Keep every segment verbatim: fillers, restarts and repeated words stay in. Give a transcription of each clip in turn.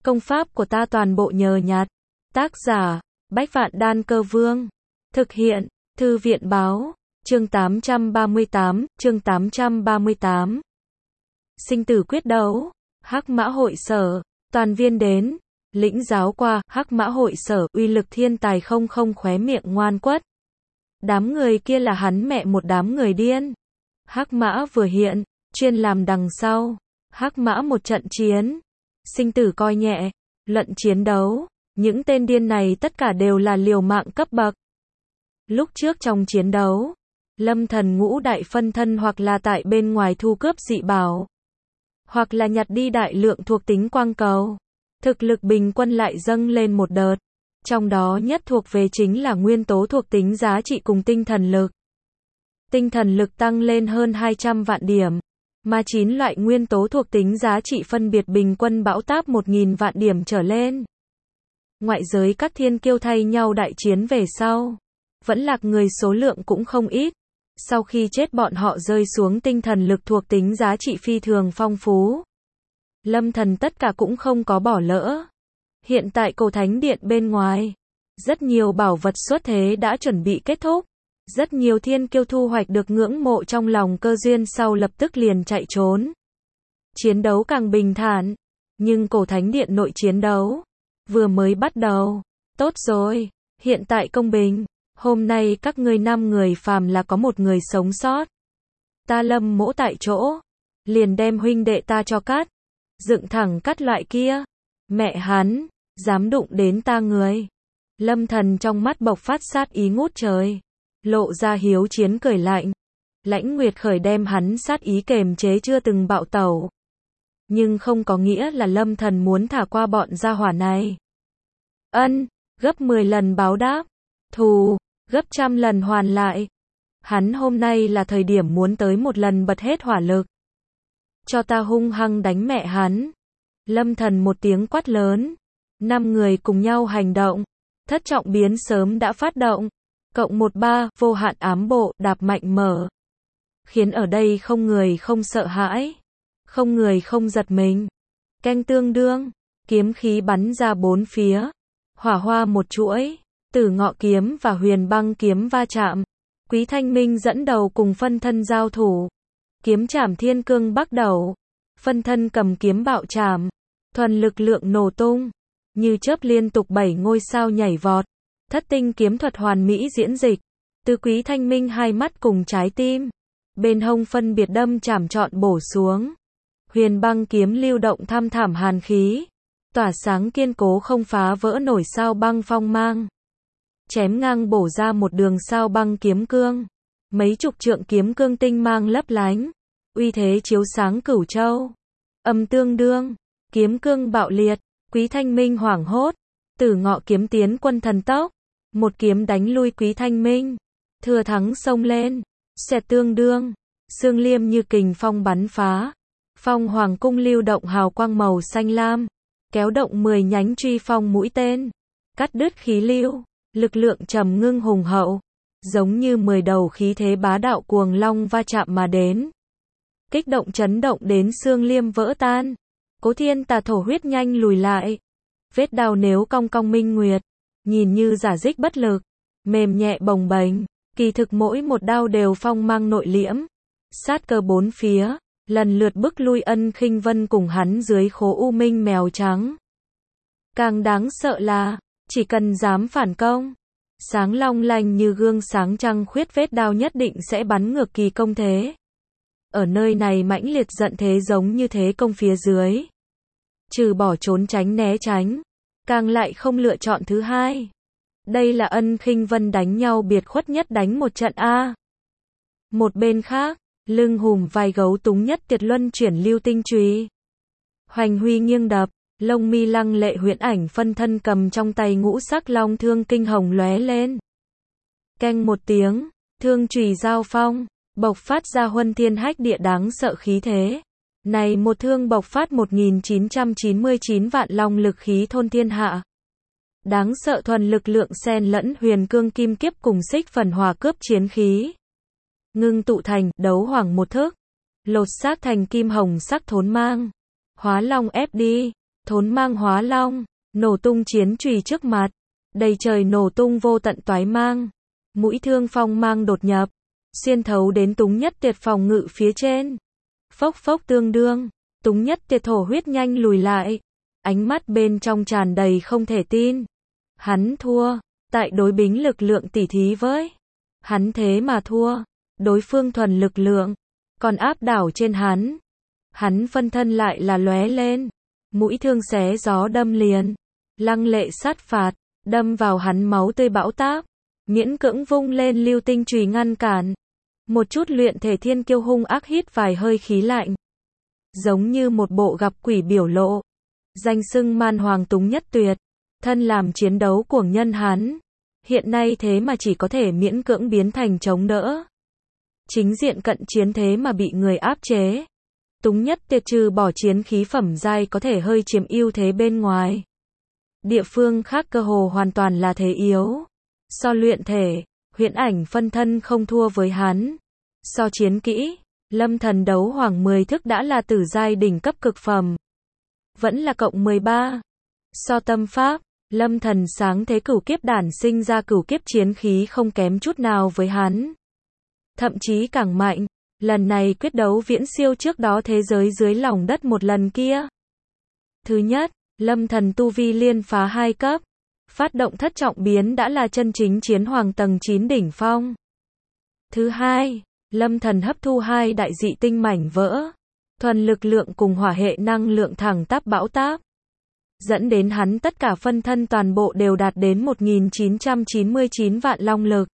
Công pháp của ta toàn bộ nhờ nhặt. Tác giả, Bách Vạn Đan Cơ Vương. Thực hiện, Thư viện Báo. Chương tám trăm ba mươi tám, chương tám trăm ba mươi tám. Sinh tử quyết đấu. Hắc Mã Hội Sở. Toàn viên đến. Lĩnh giáo qua, Hắc Mã Hội Sở, uy lực thiên tài không không khóe miệng ngoan quất. Đám người kia là hắn mẹ một đám người điên. Hắc Mã vừa hiện, chuyên làm đằng sau. Hắc Mã một trận chiến. Sinh tử coi nhẹ. Luận chiến đấu. Những tên điên này tất cả đều là liều mạng cấp bậc. Lúc trước trong chiến đấu, Lâm Thần ngũ đại phân thân hoặc là tại bên ngoài thu cướp dị bảo, hoặc là nhặt đi đại lượng thuộc tính quang cầu. Thực lực bình quân lại dâng lên một đợt. Trong đó nhất thuộc về chính là nguyên tố thuộc tính giá trị cùng tinh thần lực. Tinh thần lực tăng lên hơn hai trăm vạn điểm, mà chín loại nguyên tố thuộc tính giá trị phân biệt bình quân bão táp một nghìn vạn điểm trở lên. Ngoại giới các thiên kiêu thay nhau đại chiến về sau, vẫn lạc người số lượng cũng không ít. Sau khi chết bọn họ rơi xuống tinh thần lực thuộc tính giá trị phi thường phong phú. Lâm Thần tất cả cũng không có bỏ lỡ. Hiện tại cổ thánh điện bên ngoài, rất nhiều bảo vật xuất thế đã chuẩn bị kết thúc. Rất nhiều thiên kiêu thu hoạch được ngưỡng mộ trong lòng cơ duyên sau lập tức liền chạy trốn. Chiến đấu càng bình thản, nhưng cổ thánh điện nội chiến đấu vừa mới bắt đầu. Tốt rồi, hiện tại công bình. Hôm nay các ngươi năm người phàm là có một người sống sót. Ta Lâm Mỗ tại chỗ, liền đem huynh đệ ta cho cắt. Dựng thẳng cắt loại kia. Mẹ hắn, dám đụng đến ta người. Lâm Thần trong mắt bộc phát sát ý ngút trời. Lộ ra hiếu chiến cười lạnh. Lãnh Nguyệt Khởi đem hắn sát ý kềm chế chưa từng bạo tẩu. Nhưng không có nghĩa là Lâm Thần muốn thả qua bọn gia hỏa này. Ân, gấp mười lần báo đáp. Thù, gấp trăm lần hoàn lại. Hắn hôm nay là thời điểm muốn tới một lần bật hết hỏa lực. Cho ta hung hăng đánh mẹ hắn. Lâm Thần một tiếng quát lớn. Năm người cùng nhau hành động. Thất trọng biến sớm đã phát động. Cộng một ba, vô hạn ám bộ, đạp mạnh mở. Khiến ở đây không người không sợ hãi. Không người không giật mình. Canh tương đương. Kiếm khí bắn ra bốn phía. Hỏa hoa một chuỗi. Tử Ngọ kiếm và Huyền Băng kiếm va chạm. Quý Thanh Minh dẫn đầu cùng phân thân giao thủ. Kiếm chảm thiên cương bắt đầu. Phân thân cầm kiếm bạo chảm. Thuần lực lượng nổ tung. Như chớp liên tục bảy ngôi sao nhảy vọt. Thất tinh kiếm thuật hoàn mỹ diễn dịch. Từ Quý Thanh Minh hai mắt cùng trái tim. Bên hông phân biệt đâm chảm trọn bổ xuống. Huyền Băng kiếm lưu động thăm thảm hàn khí. Tỏa sáng kiên cố không phá vỡ nổi sao băng phong mang. Chém ngang bổ ra một đường sao băng kiếm cương. Mấy chục trượng kiếm cương tinh mang lấp lánh. Uy thế chiếu sáng cửu châu. Âm tương đương. Kiếm cương bạo liệt. Quý Thanh Minh hoảng hốt. Tử Ngọ kiếm tiến quân thần tốc. Một kiếm đánh lui Quý Thanh Minh. Thừa thắng xông lên. Xẹt tương đương. Xương liêm như kình phong bắn phá. Phong hoàng cung lưu động hào quang màu xanh lam. Kéo động mười nhánh truy phong mũi tên. Cắt đứt khí lưu. Lực lượng trầm ngưng hùng hậu. Giống như mười đầu khí thế bá đạo cuồng long va chạm mà đến. Kích động chấn động đến xương liêm vỡ tan. Cố Thiên Tà thổ huyết nhanh lùi lại. Vết đao nếu cong cong minh nguyệt. Nhìn như giả dích bất lực. Mềm nhẹ bồng bềnh. Kỳ thực mỗi một đao đều phong mang nội liễm. Sát cơ bốn phía. Lần lượt bức lui Ân Khinh Vân cùng hắn dưới khố u minh mèo trắng. Càng đáng sợ là, chỉ cần dám phản công, sáng long lanh như gương sáng trăng khuyết vết đao nhất định sẽ bắn ngược kỳ công thế. Ở nơi này mãnh liệt giận thế giống như thế công phía dưới. Trừ bỏ trốn tránh né tránh, càng lại không lựa chọn thứ hai. Đây là Ân Khinh Vân đánh nhau biệt khuất nhất đánh một trận A. Một bên khác, lưng hùm vai gấu túng nhất Tiệt Luân chuyển lưu tinh chùy. Hoành huy nghiêng đập, lông mi lăng lệ huyễn ảnh phân thân cầm trong tay ngũ sắc long thương kinh hồng lóe lên. Canh một tiếng, thương chùy giao phong, bộc phát ra huân thiên hách địa đáng sợ khí thế. Này một thương bộc phát một nghìn chín trăm chín mươi chín vạn long lực khí thôn thiên hạ. Đáng sợ thuần lực lượng xen lẫn huyền cương kim kiếp cùng xích phần hòa cướp chiến khí. Ngưng tụ thành đấu hoàng một thức. Lột xác thành kim hồng sắc thốn mang. Hóa long ép đi. thốn mang hóa long, nổ tung chiến chùy trước mặt, đầy trời nổ tung vô tận toái mang, mũi thương phong mang đột nhập, xuyên thấu đến Túng Nhất Tuyệt phòng ngự phía trên. Phốc phốc tương đương, Túng Nhất Tuyệt thổ huyết nhanh lùi lại, ánh mắt bên trong tràn đầy không thể tin. Hắn thua, tại đối bính lực lượng tỉ thí với hắn thế mà thua, đối phương thuần lực lượng, còn áp đảo trên hắn. Hắn phân thân lại là lóe lên, mũi thương xé gió đâm liền, lăng lệ sát phạt, đâm vào hắn máu tươi bão táp, miễn cưỡng vung lên lưu tinh chùy ngăn cản. Một chút luyện thể thiên kiêu hung ác hít vài hơi khí lạnh, giống như một bộ gặp quỷ biểu lộ. Danh xưng man hoàng Túng Nhất Tuyệt, thân làm chiến đấu cuồng nhân hắn, hiện nay thế mà chỉ có thể miễn cưỡng biến thành chống đỡ. Chính diện cận chiến thế mà bị người áp chế. Túng Nhất Tuyệt trừ bỏ chiến khí phẩm giai có thể hơi chiếm ưu thế bên ngoài, địa phương khác cơ hồ hoàn toàn là thế yếu. So luyện thể, huyễn ảnh phân thân không thua với hắn. So chiến kỹ, Lâm Thần đấu hoàng mười thức đã là tử giai đỉnh cấp cực phẩm, vẫn là cộng mười ba. So tâm pháp, Lâm Thần sáng thế cửu kiếp đản sinh ra cửu kiếp chiến khí không kém chút nào với hắn, thậm chí càng mạnh. Lần này quyết đấu viễn siêu trước đó thế giới dưới lòng đất một lần kia. Thứ nhất, Lâm Thần tu vi liên phá hai cấp, phát động thất trọng biến đã là chân chính chiến hoàng tầng chín đỉnh phong. Thứ hai, Lâm Thần hấp thu hai đại dị tinh mảnh vỡ, thuần lực lượng cùng hỏa hệ năng lượng thẳng tắp bão táp, dẫn đến hắn tất cả phân thân toàn bộ đều đạt đến một nghìn chín trăm chín mươi chín vạn long lực.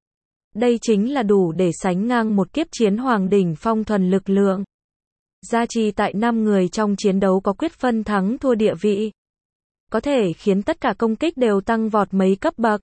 Đây chính là đủ để sánh ngang một kiếp chiến hoàng đỉnh phong thuần lực lượng. Gia trì tại năm người trong chiến đấu có quyết phân thắng thua địa vị, có thể khiến tất cả công kích đều tăng vọt mấy cấp bậc.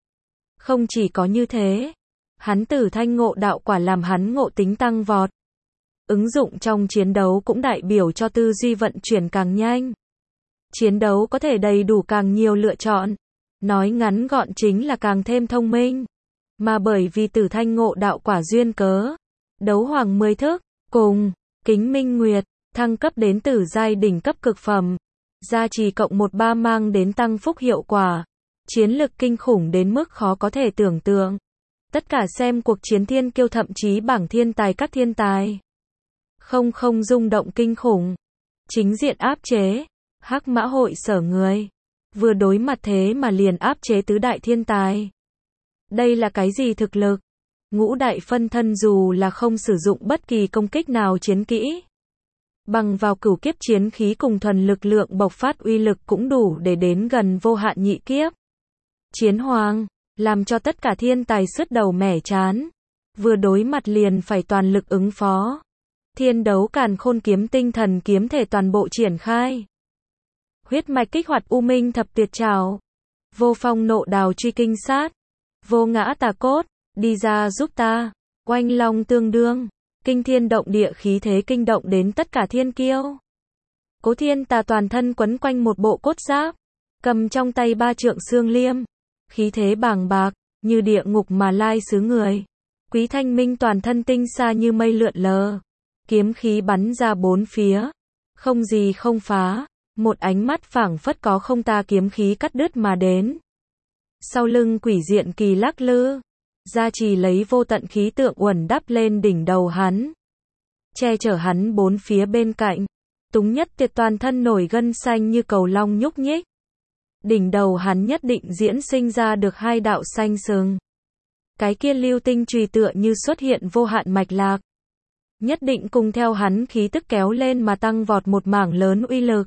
Không chỉ có như thế, hắn Tử Thanh ngộ đạo quả làm hắn ngộ tính tăng vọt. Ứng dụng trong chiến đấu cũng đại biểu cho tư duy vận chuyển càng nhanh. Chiến đấu có thể đầy đủ càng nhiều lựa chọn. Nói ngắn gọn chính là càng thêm thông minh. Mà bởi vì Tử Thanh ngộ đạo quả duyên cớ, đấu hoàng mười thức, cùng Kính Minh Nguyệt, thăng cấp đến tử giai đỉnh cấp cực phẩm. Gia trì cộng một ba mang đến tăng phúc hiệu quả. Chiến lực kinh khủng đến mức khó có thể tưởng tượng. Tất cả xem cuộc chiến thiên kiêu thậm chí bảng thiên tài các thiên tài. Không không rung động kinh khủng. Chính diện áp chế. Hắc Mã hội sở người. Vừa đối mặt thế mà liền áp chế tứ đại thiên tài. Đây là cái gì thực lực? Ngũ đại phân thân dù là không sử dụng bất kỳ công kích nào chiến kỹ, bằng vào cửu kiếp chiến khí cùng thuần lực lượng bộc phát uy lực cũng đủ để đến gần vô hạn nhị kiếp. Chiến hoàng, làm cho tất cả thiên tài sứt đầu mẻ chán. Vừa đối mặt liền phải toàn lực ứng phó. Thiên đấu càn khôn kiếm tinh thần kiếm thể toàn bộ triển khai. Huyết mạch kích hoạt u minh thập tuyệt trảo. Vô phong nộ đào truy kinh sát. Vô ngã tà cốt, đi ra giúp ta. Oanh long tương đương, kinh thiên động địa khí thế kinh động đến tất cả thiên kiêu. Cố Thiên Tà toàn thân quấn quanh một bộ cốt giáp, cầm trong tay ba trượng xương liêm, khí thế bàng bạc, như địa ngục mà lai xứ người. Quý Thanh Minh toàn thân tinh xa như mây lượn lờ, kiếm khí bắn ra bốn phía, không gì không phá, một ánh mắt phảng phất có không ta kiếm khí cắt đứt mà đến. Sau lưng quỷ diện kỳ lắc lư, Gia trì lấy vô tận khí tượng uẩn đắp lên đỉnh đầu hắn, che chở hắn bốn phía bên cạnh. Túng Nhất Tuyệt toàn thân nổi gân xanh như cầu long nhúc nhích. Đỉnh đầu hắn nhất định diễn sinh ra được hai đạo xanh sừng. Cái kia lưu tinh chùy tựa như xuất hiện vô hạn mạch lạc. Nhất định cùng theo hắn khí tức kéo lên mà tăng vọt một mảng lớn uy lực.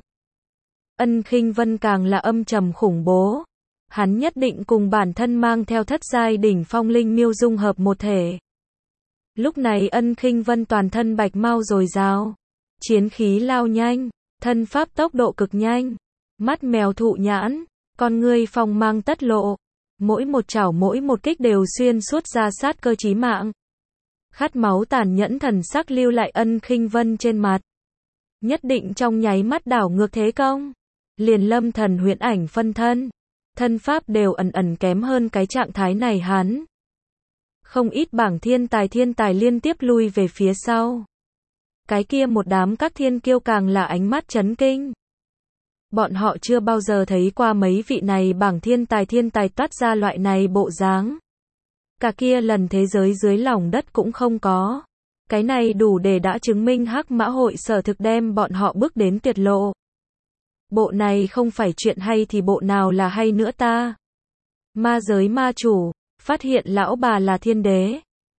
Ân Khinh Vân càng là âm trầm khủng bố. Hắn nhất định cùng bản thân mang theo thất giai đỉnh phong linh miêu dung hợp một thể. Lúc này Ân Khinh Vân toàn thân bạch mau dồi dào, chiến khí lao nhanh, thân pháp tốc độ cực nhanh, mắt mèo thụ nhãn, con ngươi phong mang tất lộ, mỗi một chảo mỗi một kích đều xuyên suốt ra sát cơ chí mạng. Khát máu tàn nhẫn thần sắc lưu lại Ân Khinh Vân trên mặt. Nhất định trong nháy mắt đảo ngược thế công. Liền Lâm Thần huyễn ảnh phân thân, thân pháp đều ẩn ẩn kém hơn cái trạng thái này hắn. Không ít bảng thiên tài thiên tài liên tiếp lui về phía sau. Cái kia một đám các thiên kiêu càng là ánh mắt chấn kinh. Bọn họ chưa bao giờ thấy qua mấy vị này bảng thiên tài thiên tài toát ra loại này bộ dáng. Cả kia lần thế giới dưới lòng đất cũng không có. Cái này đủ để đã chứng minh Hắc Mã Hội sở thực đem bọn họ bước đến tuyệt lộ. Bộ này không phải chuyện hay thì bộ nào là hay nữa ta? Ma giới ma chủ, phát hiện lão bà là thiên đế.